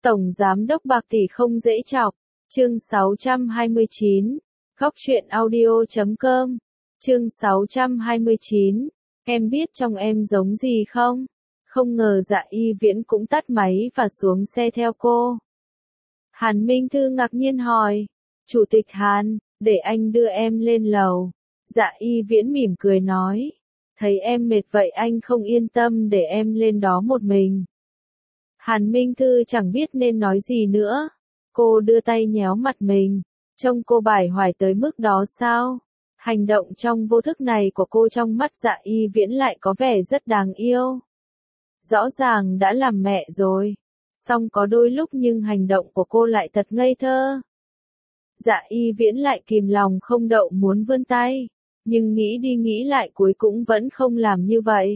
Tổng Giám đốc bạc tỷ không dễ chọc. Chương 629. Góc truyện audio.com. Chương 629. Em biết trong em giống gì không? Không ngờ Dạ Y Viễn cũng tắt máy và xuống xe theo cô. Hàn Minh Thư ngạc nhiên hỏi. Chủ tịch Hàn, để anh đưa em lên lầu. Dạ Y Viễn mỉm cười nói. Thấy em mệt vậy anh không yên tâm để em lên đó một mình. Hàn Minh Thư chẳng biết nên nói gì nữa. Cô đưa tay nhéo mặt mình. Trông cô bải hoài tới mức đó sao? Hành động trong vô thức này của cô trong mắt Dạ Y Viễn lại có vẻ rất đáng yêu. Rõ ràng đã làm mẹ rồi. Song có đôi lúc nhưng hành động của cô lại thật ngây thơ. Dạ Y Viễn lại kìm lòng không đậu muốn vươn tay. Nhưng nghĩ đi nghĩ lại cuối cũng vẫn không làm như vậy.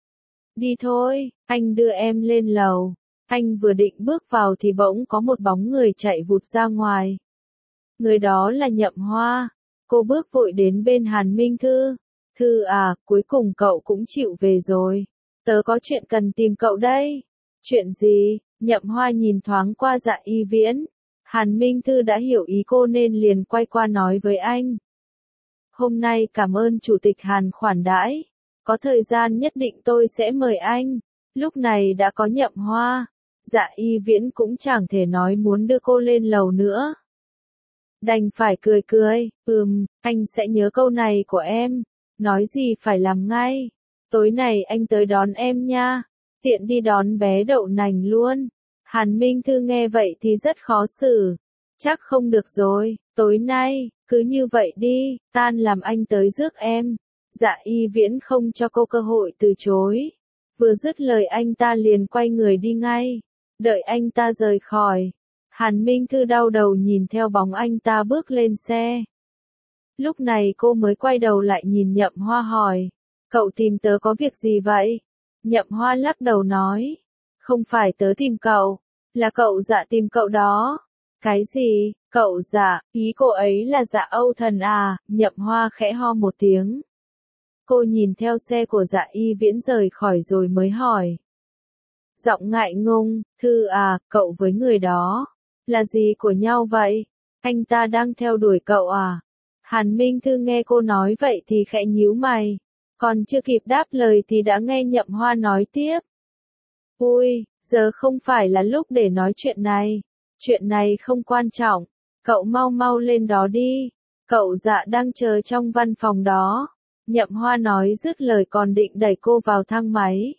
Đi thôi, anh đưa em lên lầu. Anh vừa định bước vào thì bỗng có một bóng người chạy vụt ra ngoài. Người đó là Nhậm Hoa. Cô bước vội đến bên Hàn Minh Thư. Thư à, cuối cùng cậu cũng chịu về rồi. Tớ có chuyện cần tìm cậu đây. Chuyện gì? Nhậm Hoa nhìn thoáng qua Dạ Y Viễn. Hàn Minh Thư đã hiểu ý cô nên liền quay qua nói với anh. Hôm nay cảm ơn Chủ tịch Hàn khoản đãi. Có thời gian nhất định tôi sẽ mời anh. Lúc này đã có Nhậm Hoa. Dạ Y Viễn cũng chẳng thể nói muốn đưa cô lên lầu nữa. Đành phải cười cười, anh sẽ nhớ câu này của em. Nói gì phải làm ngay. Tối nay anh tới đón em nha. Tiện đi đón bé Đậu Nành luôn. Hàn Minh Thư nghe vậy thì rất khó xử. Chắc không được rồi, tối nay, cứ như vậy đi, tan làm anh tới rước em. Dạ Y Viễn không cho cô cơ hội từ chối. Vừa dứt lời anh ta liền quay người đi ngay. Đợi anh ta rời khỏi. Hàn Minh Thư đau đầu nhìn theo bóng anh ta bước lên xe. Lúc này cô mới quay đầu lại nhìn Nhậm Hoa hỏi. Cậu tìm tớ có việc gì vậy? Nhậm Hoa lắc đầu nói. Không phải tớ tìm cậu, là cậu Dạ tìm cậu đó. Cái gì? Cậu Dạ? Ý cô ấy là Dạ Âu Thần à? Nhậm Hoa khẽ ho một tiếng. Cô nhìn theo xe của Dạ Y Viễn rời khỏi rồi mới hỏi. Giọng ngại ngùng, Thư à, cậu với người đó, là gì của nhau vậy? Anh ta đang theo đuổi cậu à? Hàn Minh Thư nghe cô nói vậy thì khẽ nhíu mày. Còn chưa kịp đáp lời thì đã nghe Nhậm Hoa nói tiếp. Ui, giờ không phải là lúc để nói chuyện này. Chuyện này không quan trọng. Cậu mau mau lên đó đi. Cậu Dạ đang chờ trong văn phòng đó. Nhậm Hoa nói dứt lời còn định đẩy cô vào thang máy.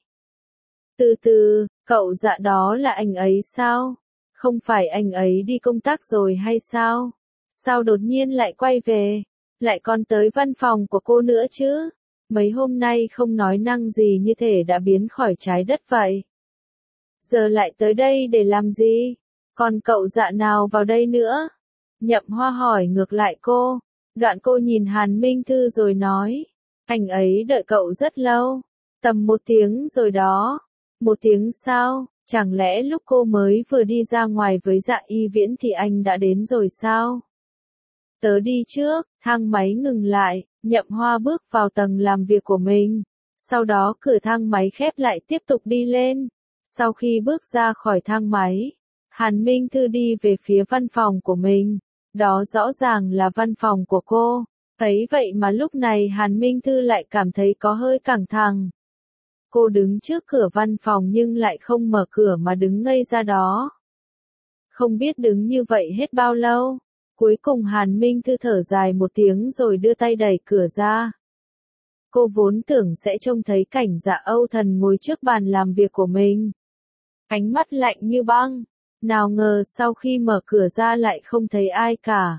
Từ từ, cậu Dạ đó là anh ấy sao? Không phải anh ấy đi công tác rồi hay sao? Sao đột nhiên lại quay về? Lại còn tới văn phòng của cô nữa chứ? Mấy hôm nay không nói năng gì như thể đã biến khỏi trái đất vậy. Giờ lại tới đây để làm gì? Còn cậu Dạ nào vào đây nữa? Nhậm Hoa hỏi ngược lại cô. Đoạn cô nhìn Hàn Minh Thư rồi nói. Anh ấy đợi cậu rất lâu. Tầm 1 tiếng rồi đó. 1 tiếng sao? Chẳng lẽ lúc cô mới vừa đi ra ngoài với Dạ Y Viễn thì anh đã đến rồi sao? Tớ đi trước, thang máy ngừng lại, Nhậm Hoa bước vào tầng làm việc của mình. Sau đó cửa thang máy khép lại tiếp tục đi lên. Sau khi bước ra khỏi thang máy, Hàn Minh Thư đi về phía văn phòng của mình. Đó rõ ràng là văn phòng của cô. Thấy vậy mà lúc này Hàn Minh Thư lại cảm thấy có hơi căng thẳng. Cô đứng trước cửa văn phòng nhưng lại không mở cửa mà đứng ngây ra đó. Không biết đứng như vậy hết bao lâu. Cuối cùng Hàn Minh Thư thở dài một tiếng rồi đưa tay đẩy cửa ra. Cô vốn tưởng sẽ trông thấy cảnh Dạ Âu Thần ngồi trước bàn làm việc của mình. Ánh mắt lạnh như băng. Nào ngờ sau khi mở cửa ra lại không thấy ai cả.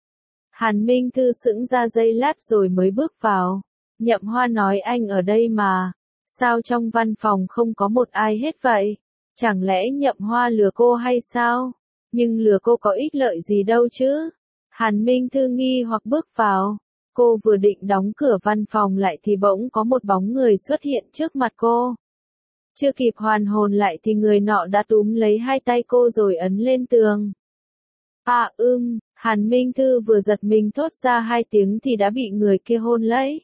Hàn Minh Thư sững ra giây lát rồi mới bước vào. Nhậm Hoa nói anh ở đây mà. Sao trong văn phòng không có một ai hết vậy? Chẳng lẽ Nhậm Hoa lừa cô hay sao? Nhưng lừa cô có ích lợi gì đâu chứ? Hàn Minh Thư nghi hoặc bước vào. Cô vừa định đóng cửa văn phòng lại thì bỗng có một bóng người xuất hiện trước mặt cô. Chưa kịp hoàn hồn lại thì người nọ đã túm lấy hai tay cô rồi ấn lên tường. À Hàn Minh Thư vừa giật mình thốt ra 2 tiếng thì đã bị người kia hôn lấy.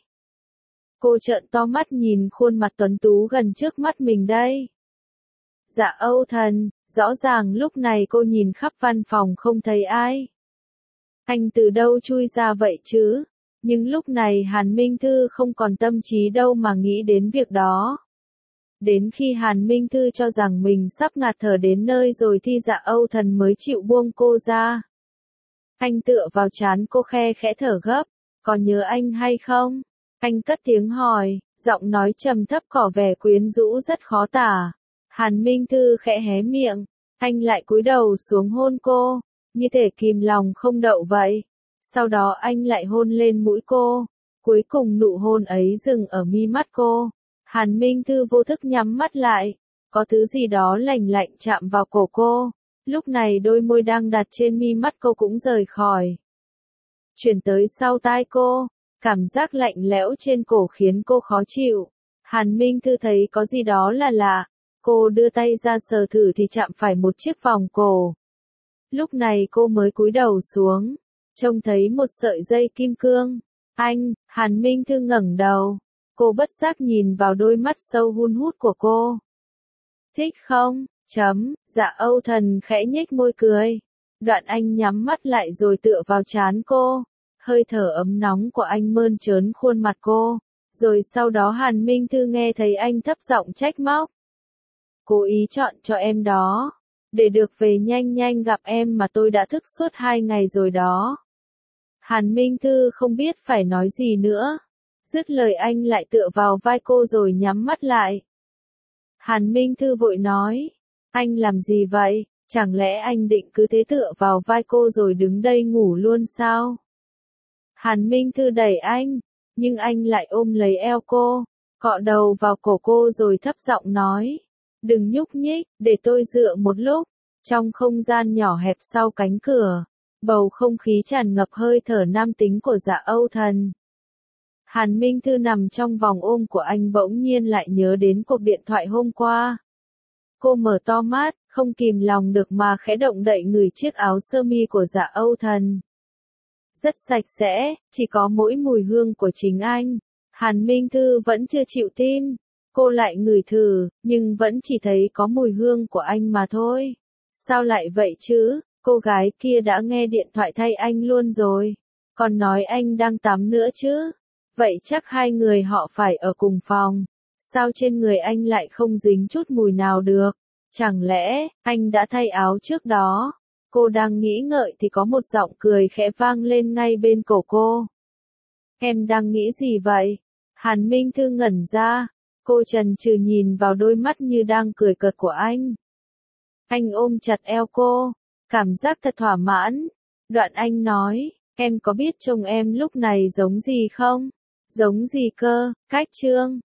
Cô trợn to mắt nhìn khuôn mặt tuấn tú gần trước mắt mình đây. Dạ Âu Thần, Rõ ràng lúc này cô nhìn khắp văn phòng không thấy ai. Anh từ đâu chui ra vậy chứ? Nhưng lúc này Hàn Minh Thư không còn tâm trí đâu mà nghĩ đến việc đó. Đến khi Hàn Minh Thư cho rằng mình sắp ngạt thở đến nơi rồi thì Dạ Âu Thần mới chịu buông cô ra. Anh tựa vào trán cô khe khẽ thở gấp. Có nhớ anh hay không? Anh cất tiếng hỏi, giọng nói trầm thấp tỏ vẻ quyến rũ rất khó tả. Hàn Minh Thư khẽ hé miệng, anh lại cúi đầu xuống hôn cô, như thể kìm lòng không đậu vậy. Sau đó anh lại hôn lên mũi cô, cuối cùng nụ hôn ấy dừng ở mi mắt cô. Hàn Minh Thư vô thức nhắm mắt lại, có thứ gì đó lạnh lạnh chạm vào cổ cô. Lúc này đôi môi đang đặt trên mi mắt cô cũng rời khỏi. Chuyển tới sau tai cô, cảm giác lạnh lẽo trên cổ khiến cô khó chịu. Hàn Minh Thư thấy có gì đó là lạ, cô đưa tay ra sờ thử thì chạm phải một chiếc vòng cổ. Lúc này cô mới cúi đầu xuống, trông thấy một sợi dây kim cương. Anh, Hàn Minh Thư ngẩng đầu, cô bất giác nhìn vào đôi mắt sâu hun hút của cô. Thích không? Dạ Âu Thần khẽ nhếch môi cười. Đoạn anh nhắm mắt lại rồi tựa vào trán cô. Hơi thở ấm nóng của anh mơn trớn khuôn mặt cô. Rồi sau đó Hàn Minh Thư nghe thấy anh thấp giọng trách móc. Cố ý chọn cho em đó. Để được về nhanh nhanh gặp em mà tôi đã thức suốt 2 ngày rồi đó. Hàn Minh Thư không biết phải nói gì nữa. Dứt lời anh lại tựa vào vai cô rồi nhắm mắt lại. Hàn Minh Thư vội nói. Anh làm gì vậy? Chẳng lẽ anh định cứ thế tựa vào vai cô rồi đứng đây ngủ luôn sao? Hàn Minh Thư đẩy anh, nhưng anh lại ôm lấy eo cô, cọ đầu vào cổ cô rồi thấp giọng nói. Đừng nhúc nhích, để tôi dựa một lúc. Trong không gian nhỏ hẹp sau cánh cửa, bầu không khí tràn ngập hơi thở nam tính của Dạ Âu Thần. Hàn Minh Thư nằm trong vòng ôm của anh bỗng nhiên lại nhớ đến cuộc điện thoại hôm qua. Cô mở to mắt, không kìm lòng được mà khẽ động đậy ngửi chiếc áo sơ mi của Dạ Âu Thần. Rất sạch sẽ, chỉ có mỗi mùi hương của chính anh. Hàn Minh Thư vẫn chưa chịu tin. Cô lại ngửi thử, nhưng vẫn chỉ thấy có mùi hương của anh mà thôi. Sao lại vậy chứ? Cô gái kia đã nghe điện thoại thay anh luôn rồi. Còn nói anh đang tắm nữa chứ. Vậy chắc hai người họ phải ở cùng phòng. Sao trên người anh lại không dính chút mùi nào được? Chẳng lẽ, anh đã thay áo trước đó? Cô đang nghĩ ngợi thì có một giọng cười khẽ vang lên ngay bên cổ cô. Em đang nghĩ gì vậy? Hàn Minh Thư ngẩn ra. Cô chần chừ nhìn vào đôi mắt như đang cười cợt của anh. Anh ôm chặt eo cô. Cảm giác thật thỏa mãn. Đoạn anh nói, em có biết trông em lúc này giống gì không? Giống gì cơ? Cách Trương.